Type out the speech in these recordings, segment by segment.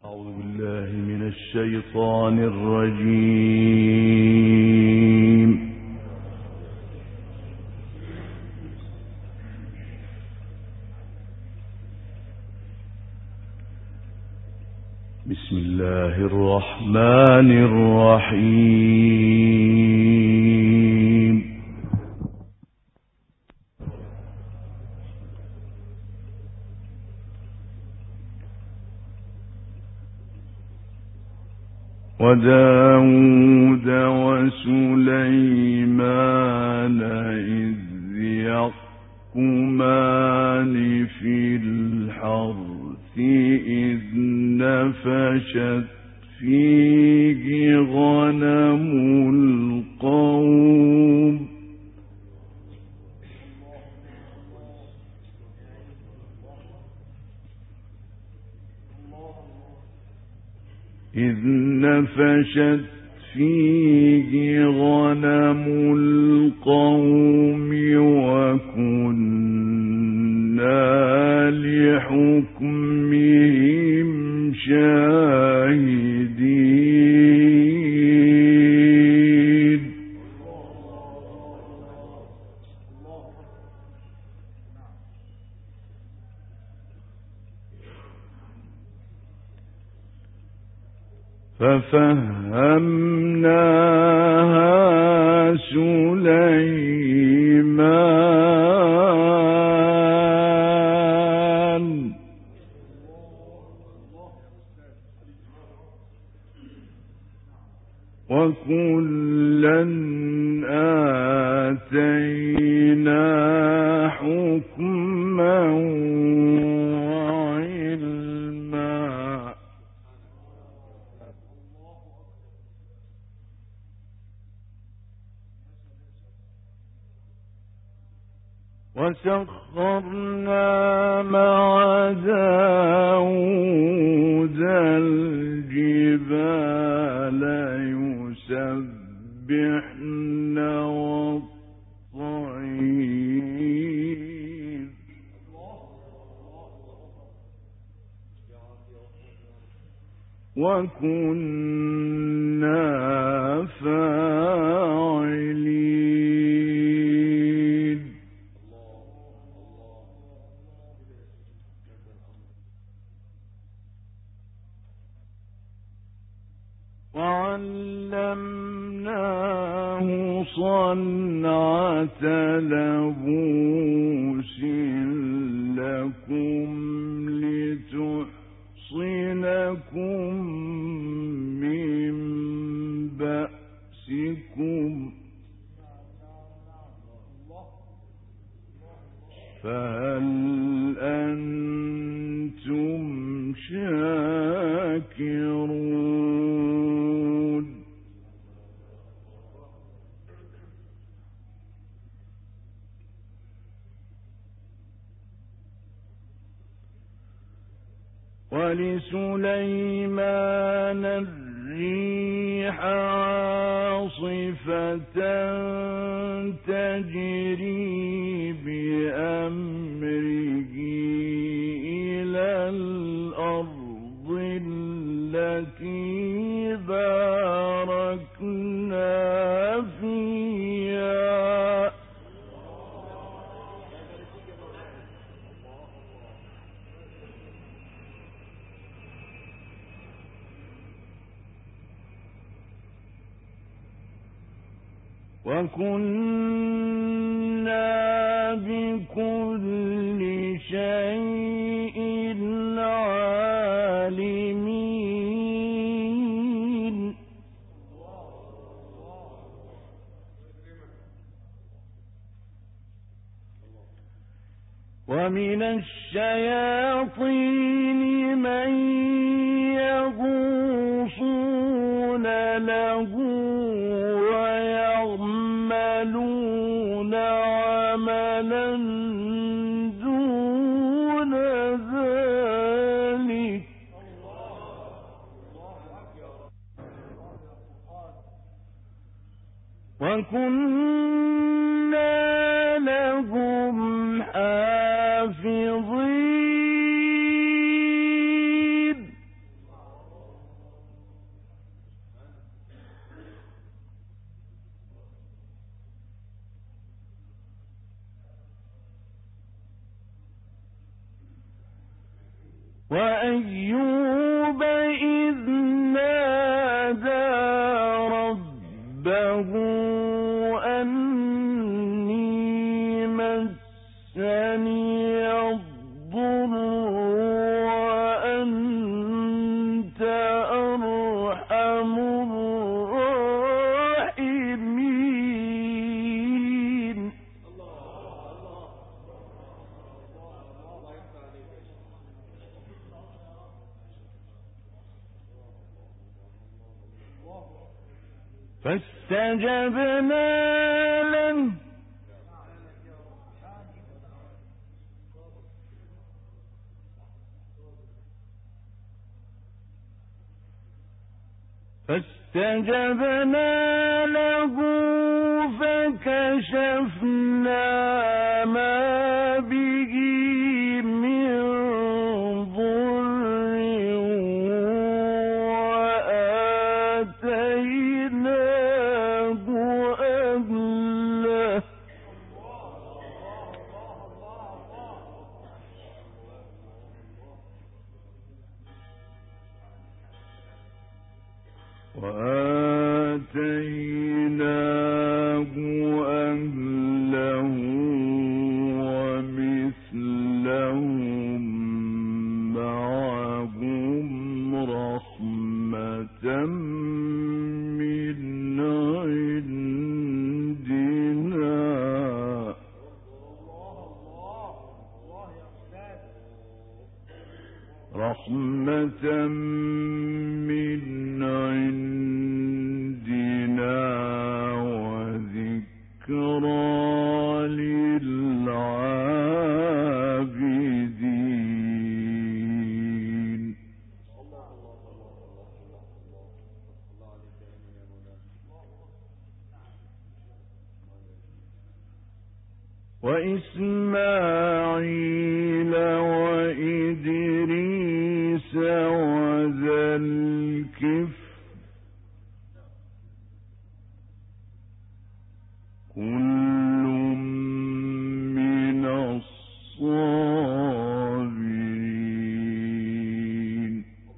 أعوذ بالله من الشيطان الرجيم. بسم الله الرحمن الرحيم. وداود وسليمان إذ يحكمان في الحرث إذ نفشت فيه غنم القوم وكنا لحكمهم شاهدين. ففهمناها سليمان وكلا آتينا حكما وعلما. وسخرنا مع داود الجبال يسبحن والطير وكنا فاعلين. وعلمناه صنعة لبوس لكم لتحصنكم من بأسكم فهل أنتم شاكرون؟ ولسليمان الريح عاصفة تجري بأمره إلى الأرض التي باركنا فيها وكنا بكل شيء عالمين. ومن الشياطين من يغوصون له ويعملون عملا دون ذلك وكنا لهم حافظين. وأيوب إذ نادى ربه أني مسني الضر وأنت أرحم الراحمين. فاستجبنا له فكشفنا ما به من ضر وآتيناه أهله ومثلهم معهم رحمة من عندنا وذكرى للعابدين. وإسماعيل وإدريس وذا الكفل كل من الصابرين.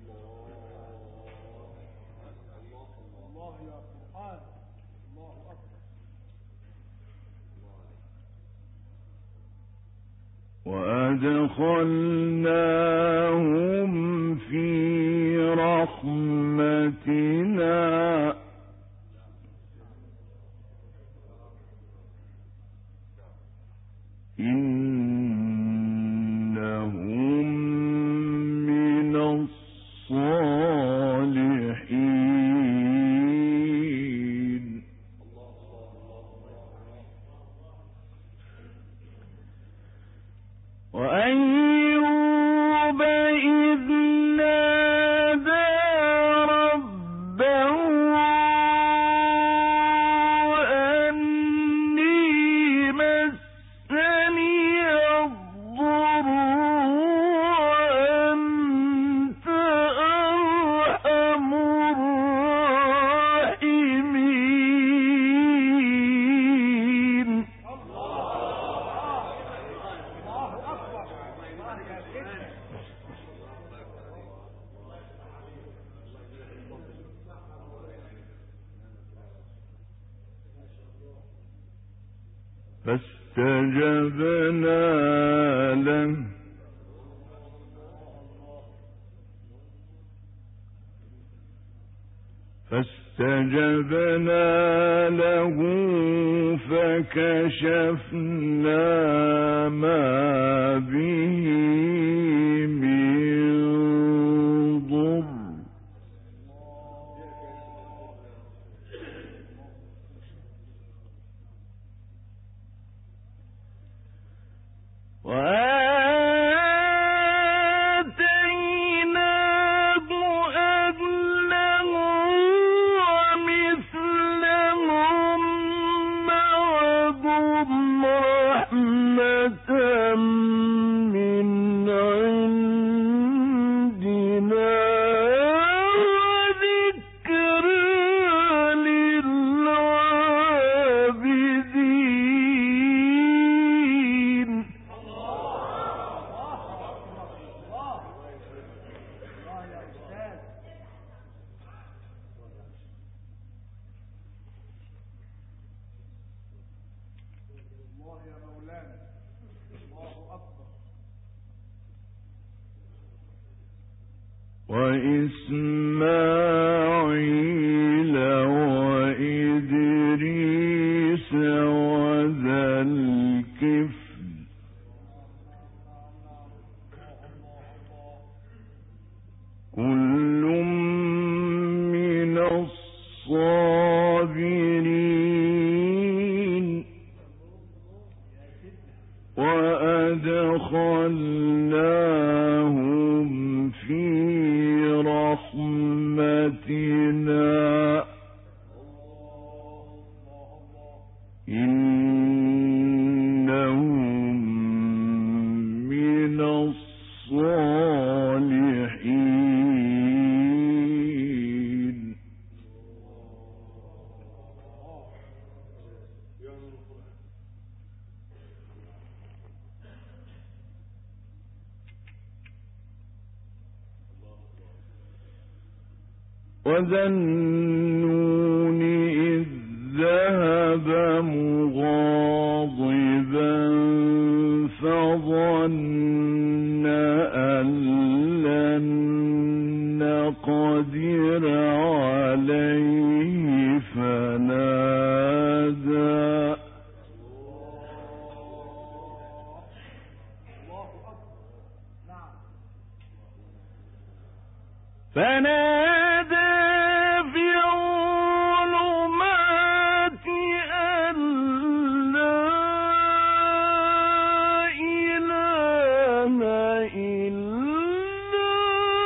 وأدخلناهم في رحمتنا إنهم من الصالحين. وأيوب إذ نادى ربه أني مسني الضر وأنت أرحم الراحمين. فاستجبنا له فكشفنا ما به من ضر وآتيناه أهله ومثلهم معهم رحمة من عندنا وإسماعيل وإدريس وذا الكفل كل من الصابرين وأدخلناهم في رحمتنا إنهم من الصالحين. وذا النون إذ ذهب مغاضبا فظن أن لن نقدر عليه فنادى في الظلمات أن لا إله إلا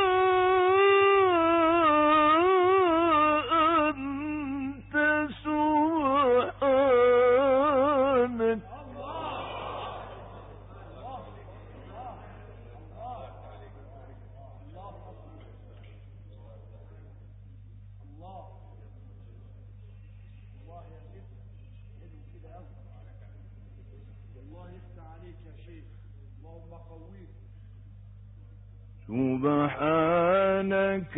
أنت سبحانك سبحانك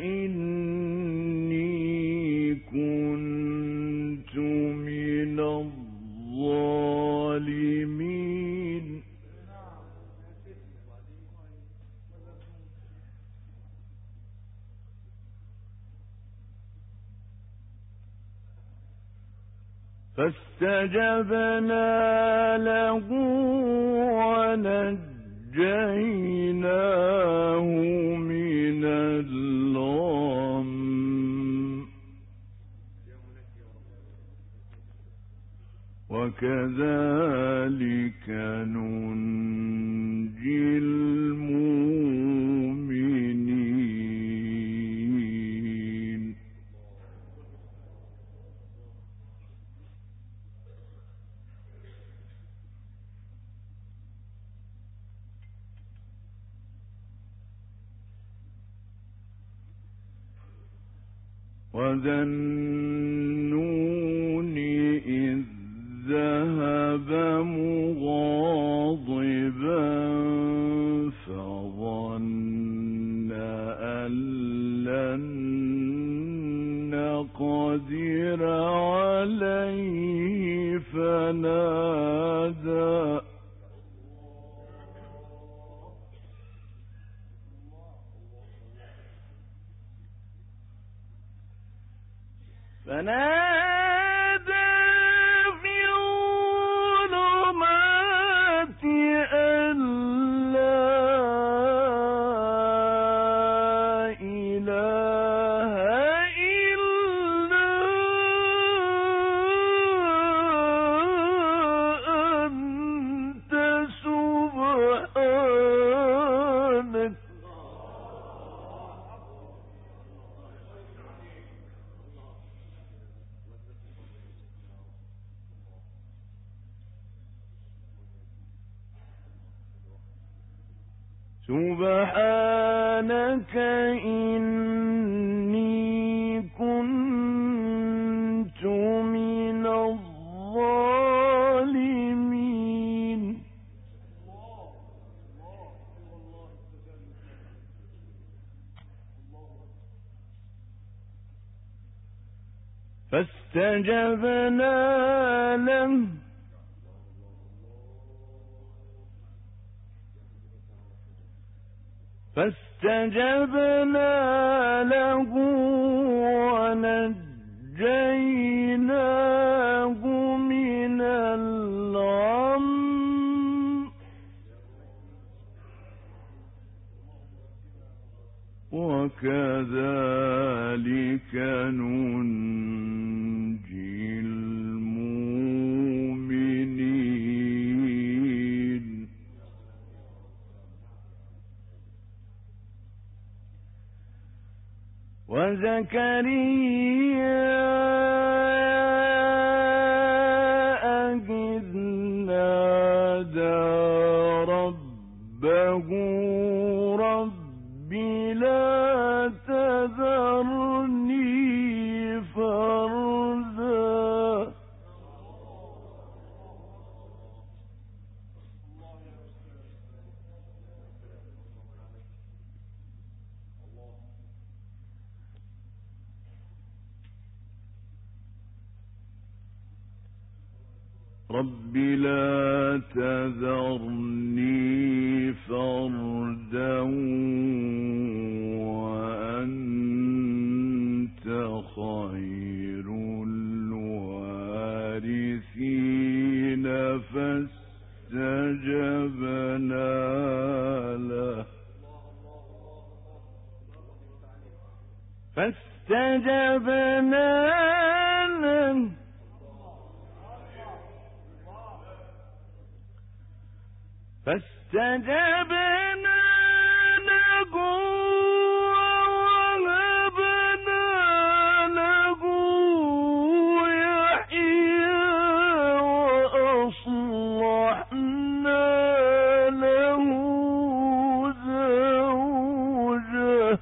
إني كنت من الظالمين. فاستجبنا له ونجيناه من الغم وكذلك ننجي المؤمنين. وذا النون إذ ذهب مغاضبا فظن أن لن نقدر عليه فنادى في الظلمات أن لا إله إلا أنت سبحانك سبحانك إني كنت من الظالمين. فاستجبنا له فاستجبنا له ونجيناه من الغم وكذلك ننجي المؤمنين وزكريا إذ نادى ربه رب لا تذرني فردا رب لا تذرني فردا وأنت خير الوارثين فاستجبنا له فاستجبنا له ووهبنا له يحيى وأصلحنا له زوجه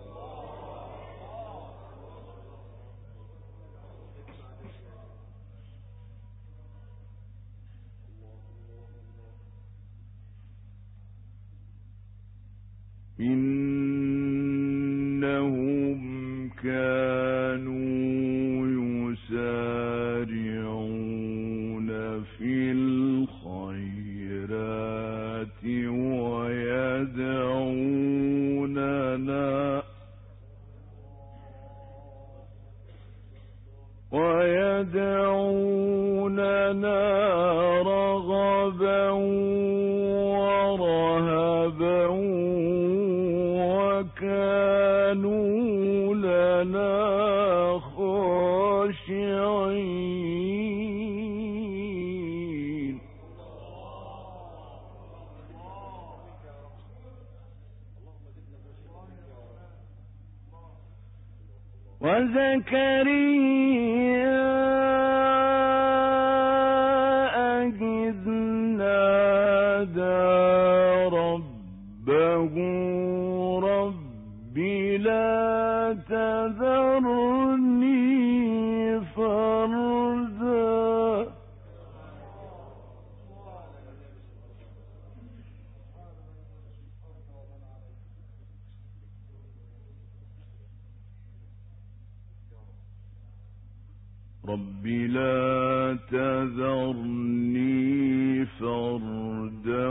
إنهم كانوا يسارعون في الخيرات ويدعوننا رغبا ورهبا وكانوا لنا خاشعين وزكريا إذ نادى ربه رب لا تذرني فردا رب لا تذرني فردا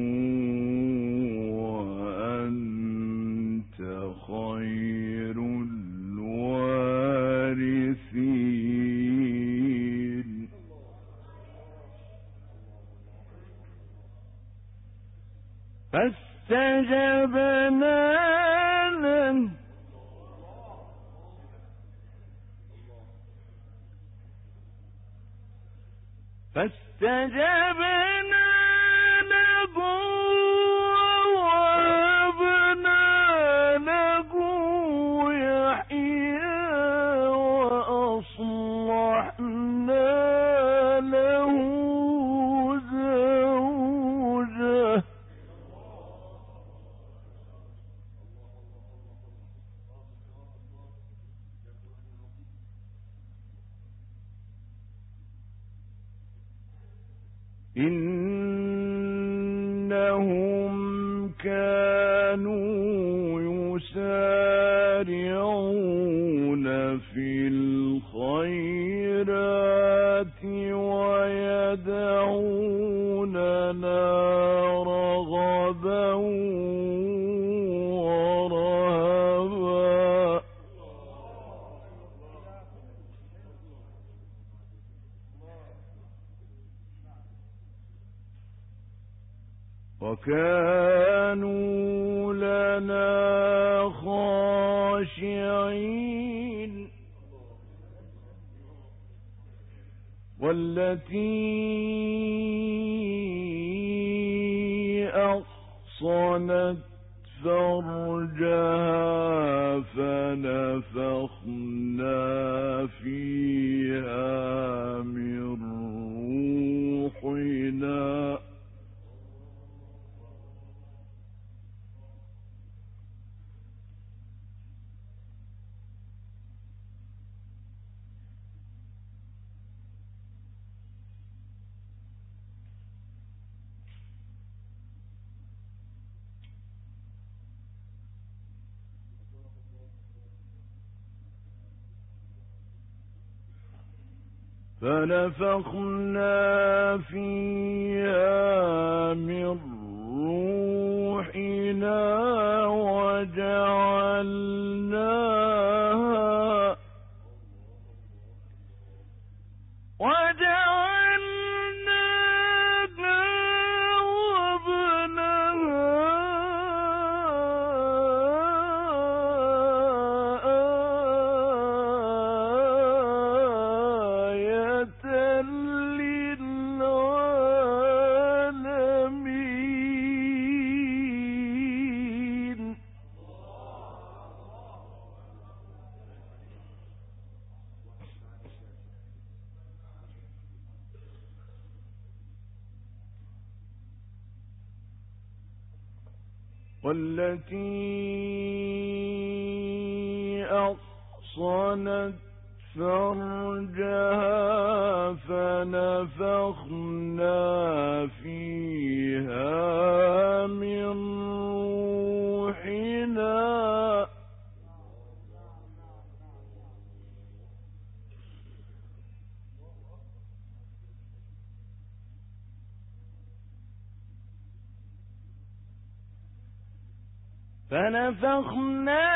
وأنت خير الوارثين فاستجبنا له ووهبنا له يحيى وأصلحنا له زوجه إنهم كانوا يسارعون في الخيرات ويدعوننا رغبا وكانوا لنا خاشعين والتي أحصنت فرجها فنفخنا فيها من روحنا فنفخنا فيها من روحنا والتي أحصنت فرجها فنفخنا فيها من روحنا فنفخنا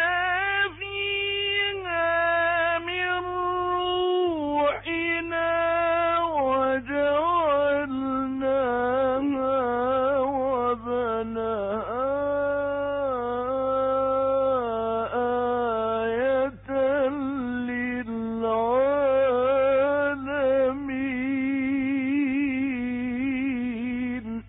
فيها من روحنا وجعلناها وبناها آية للعالمين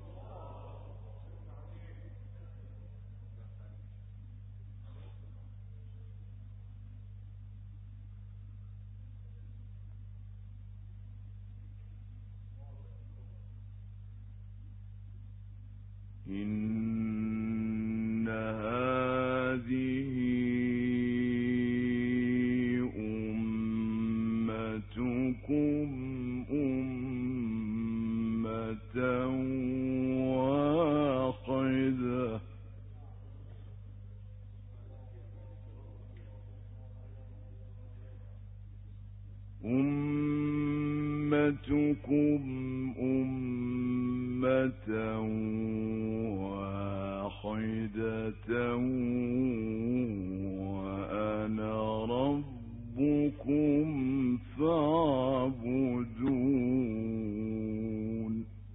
إن هذه أمتكم أمة واحدة أمتكم أمة واحدة وأنا ربكم فاعبدون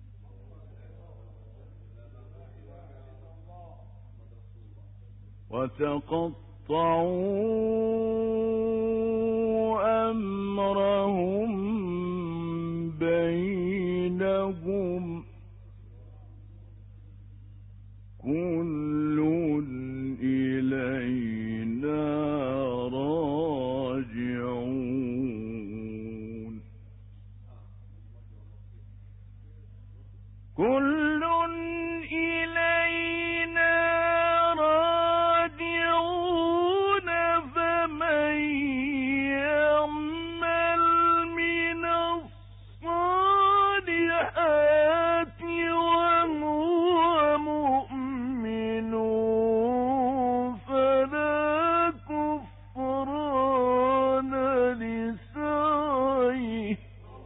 وتقطعوا أمرهم بينهم كل إلينا راجعون كل إلينا راجعون فمن يعمل من الصالحات وهو مؤمن فلا كفران لسعيه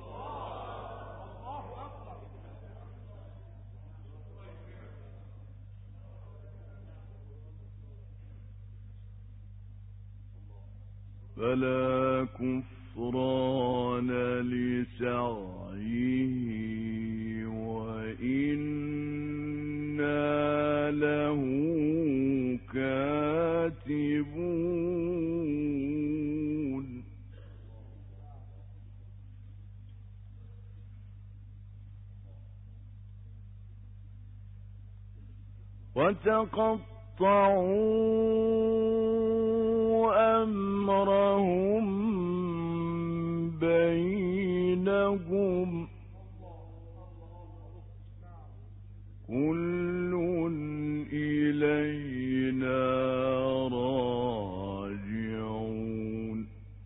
فلا كفران لسعيه وإنا له كاتبون وتقطعوا أمرهم بينهم كل إلينا راجعون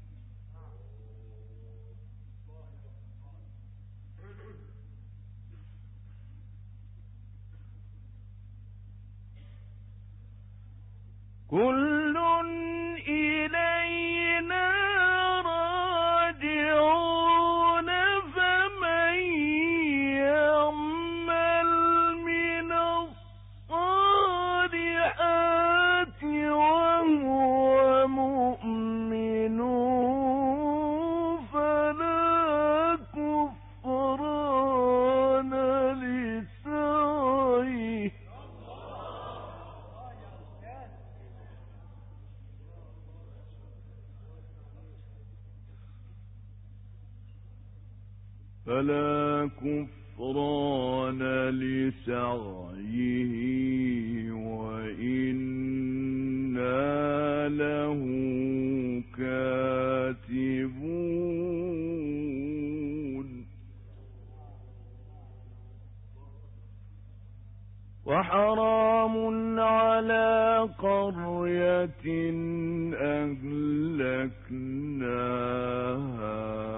كل إلينا راجعون فمن يعمل من الصالحات وهو مؤمن فلا كفران لسعيه وإنا له كاتبون وحرام على قرية أهلكناها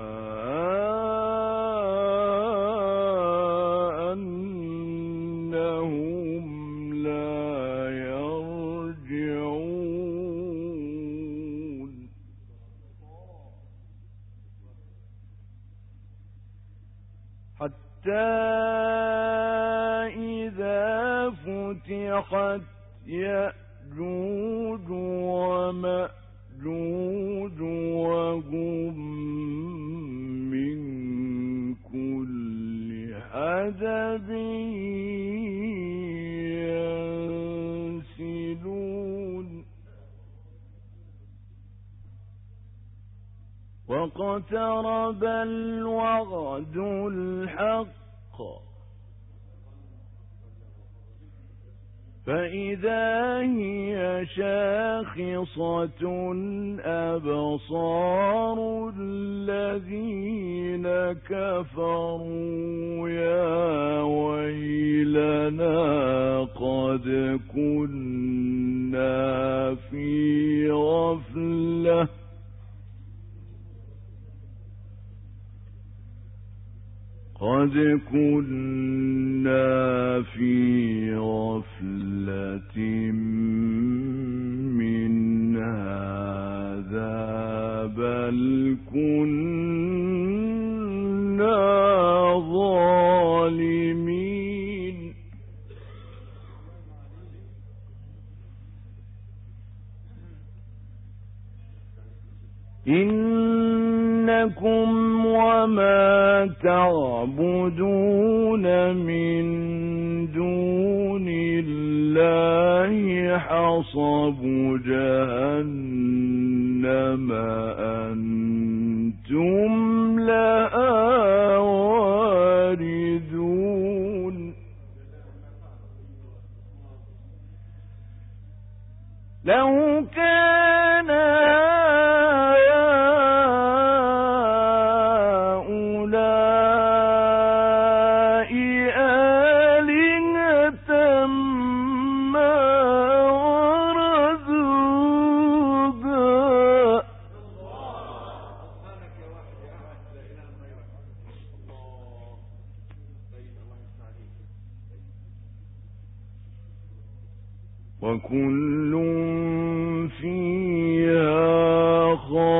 أنهم لا يرجعون حتى إذا فتحت يأجوج ومأجوج وهم من كل حدب ينسلون واقترب الوعد الحق فإذا هي شاخصة أبصار الذين كفروا يا ويلنا قد كنا في غفلة من هذا بل كنا ظالمين إنكم وما تعبدون من دون الله حصب جهنم أنتم لها واردون لو كان وكل فيها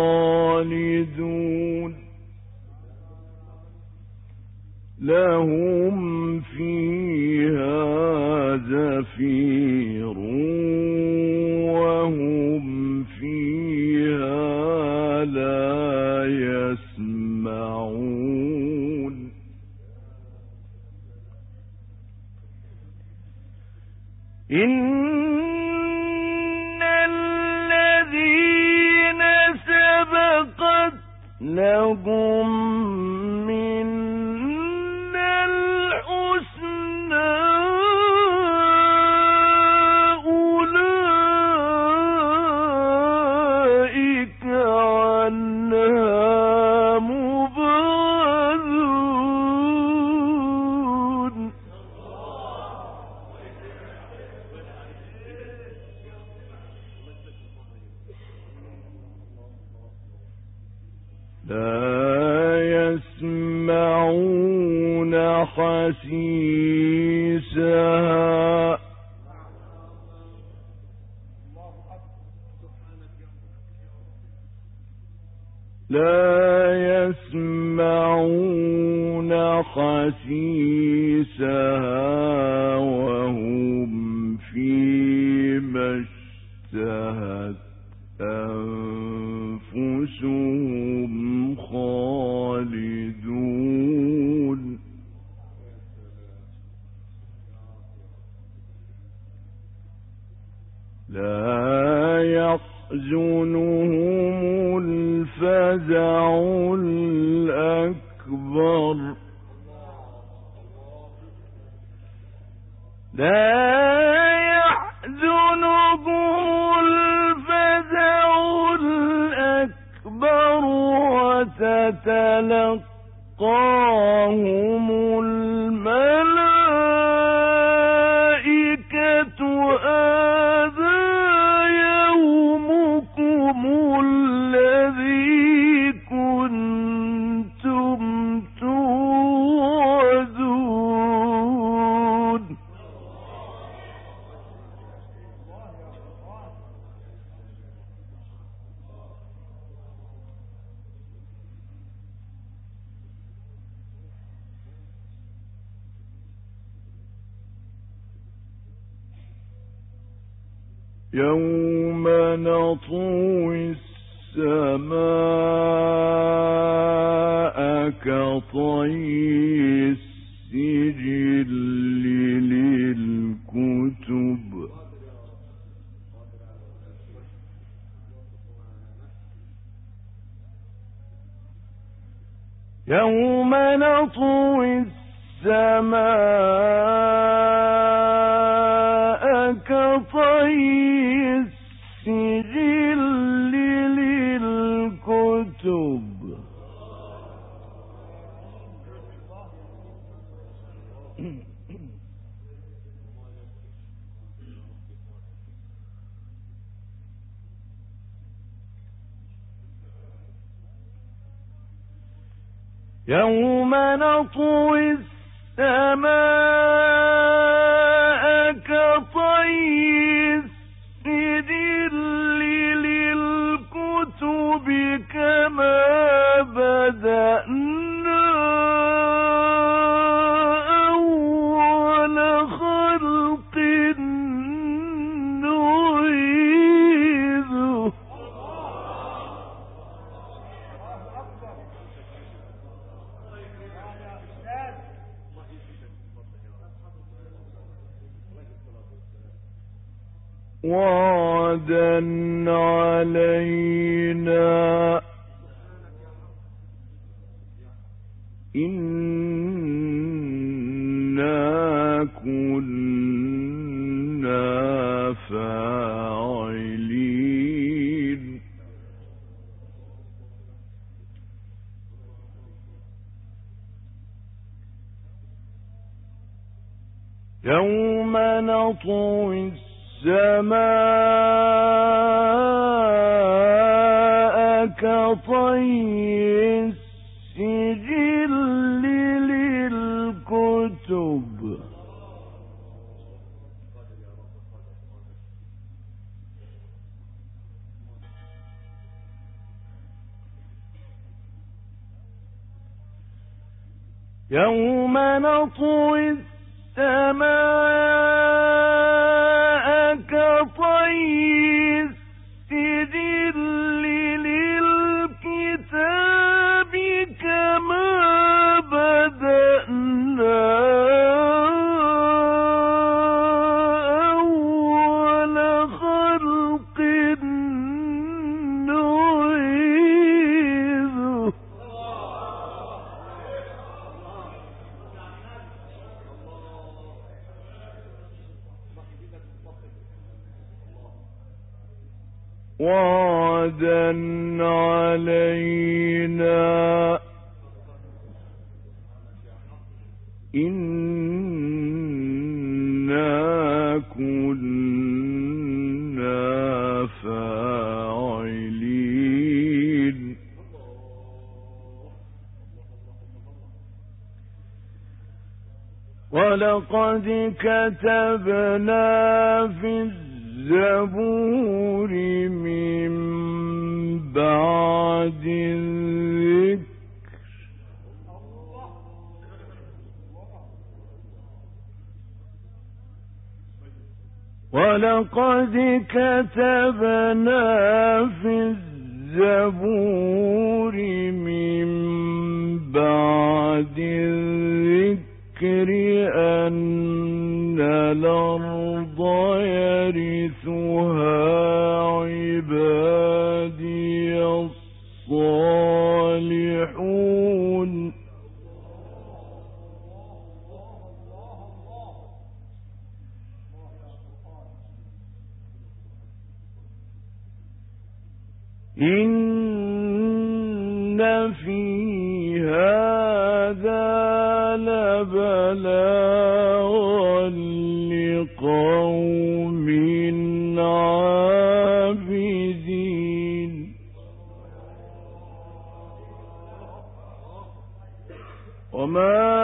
خالدون لهم فيها زفير وهم فيها لا يسمعون إن لهم منا الحسنى أولئك عنها مبعدون لا يسمعون حسيسها وهم فيما اشتهت أنفسهم خالدون لا يحزنهم الفزع الأكبر وتتلقاهم الملائكة هذا يومكم الذي كنتم توعدون يوم نطوي السماء كطي السجل للكتب يوم نطوي السماء كطي السجل للكتب يوم نطوي السماء كطي السجل للكتب كما بدأنا أول خلق نعيده وعدا علينا إنا كنا فاعلين يوم نطوي السماء كطي السجل للكتب يوم نطوي السماء كطي السجل للكتاب كما بدأنا أول خلق نعيده غدا علينا إنا كنا فاعلين ولقد كتبنا في الزبور من بعد الذكر ولقد كتبنا في الزبور من بعد الذكر أن الأرض يرثها عبادي الصالحون إن في هذا لبلاغا لقوم عابدين وما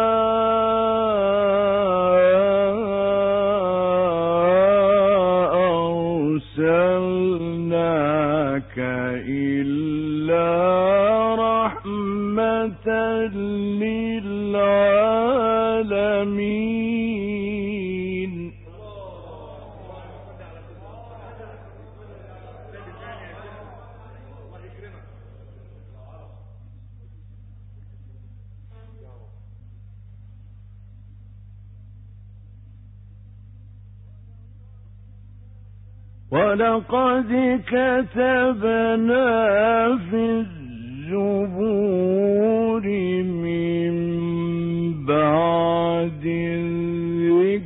أرسلناك إلا رحمة للعالمين ولقد كتبنا في الزبور من بعد الذكر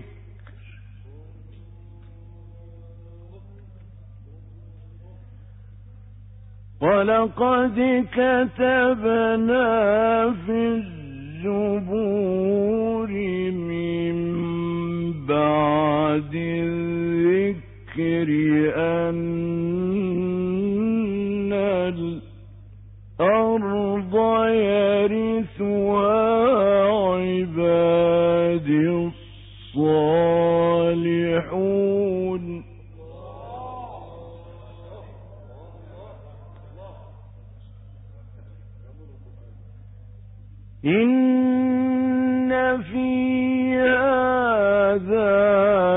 ولقد كتبنا في الزبور من بعد الذكر أن الأرض يرثها عبادي الصالحون إن في هذا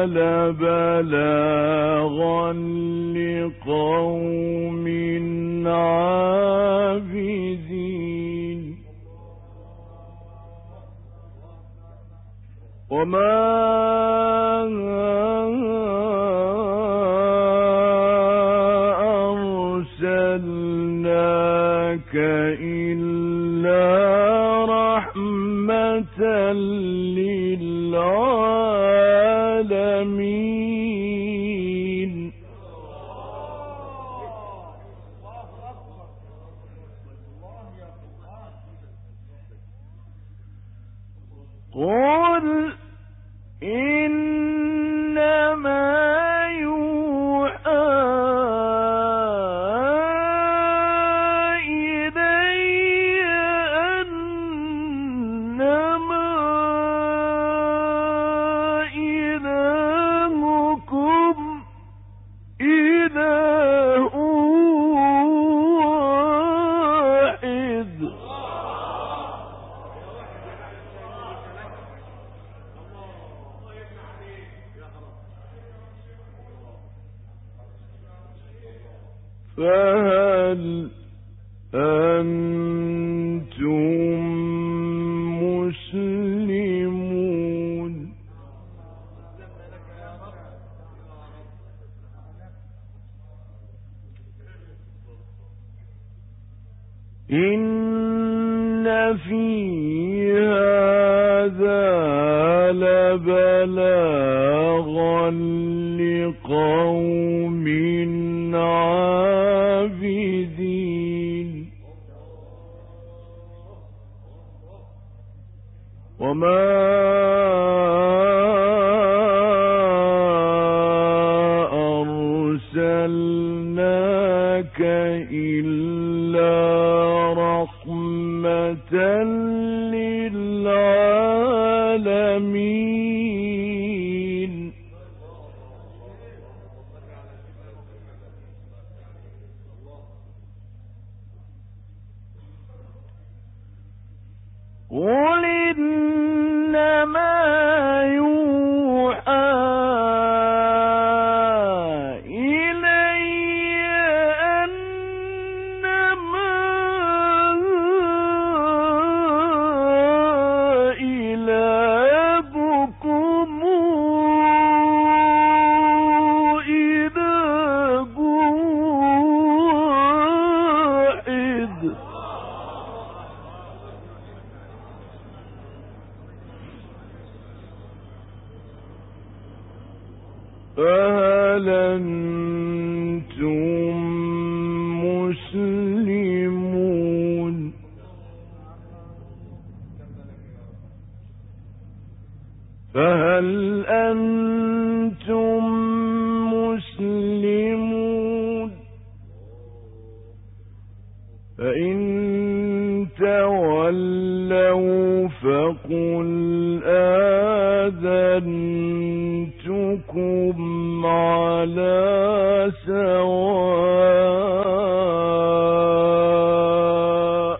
لبلاغا لقوم عابدين وما أرسلناك إلا رحمة للعالمين قل إنما يوحى إلي أنما إلهكم إله واحد فهل أنتم مسلمون إن في هذا لبلاغا لقوم عابدين وما أرسلناك إلا رحمة للعالمين. قل إنما يوحى إلي أنما إلهكم إله واحد. فهل أنتم مسلمون؟ فهل أنتم مسلمون؟ فإن تولوا فقل آذنتكم على سواء.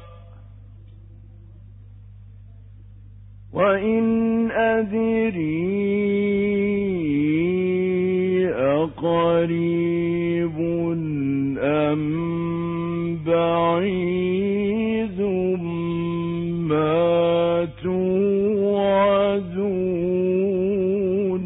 وإن أدري أقريب أم بعيد ما توعدون.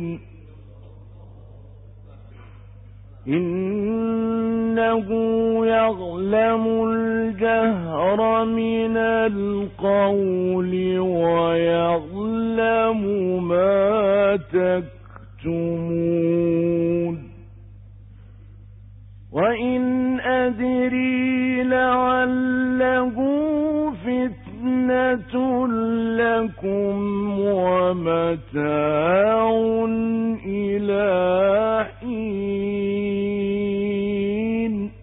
إنه يعلم الجهر من القول ويعلم ما تكتمون. وإن أدري لعله فتنة لكم ومتاع إلى حين.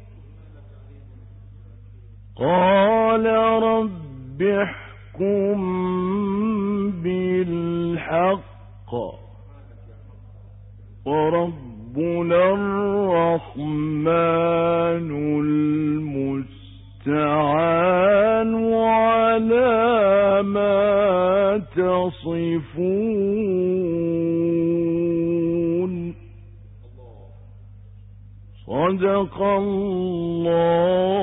قال رب احكم بالحق وربنا الرحمن المستعان على ما تصفون. صدق الله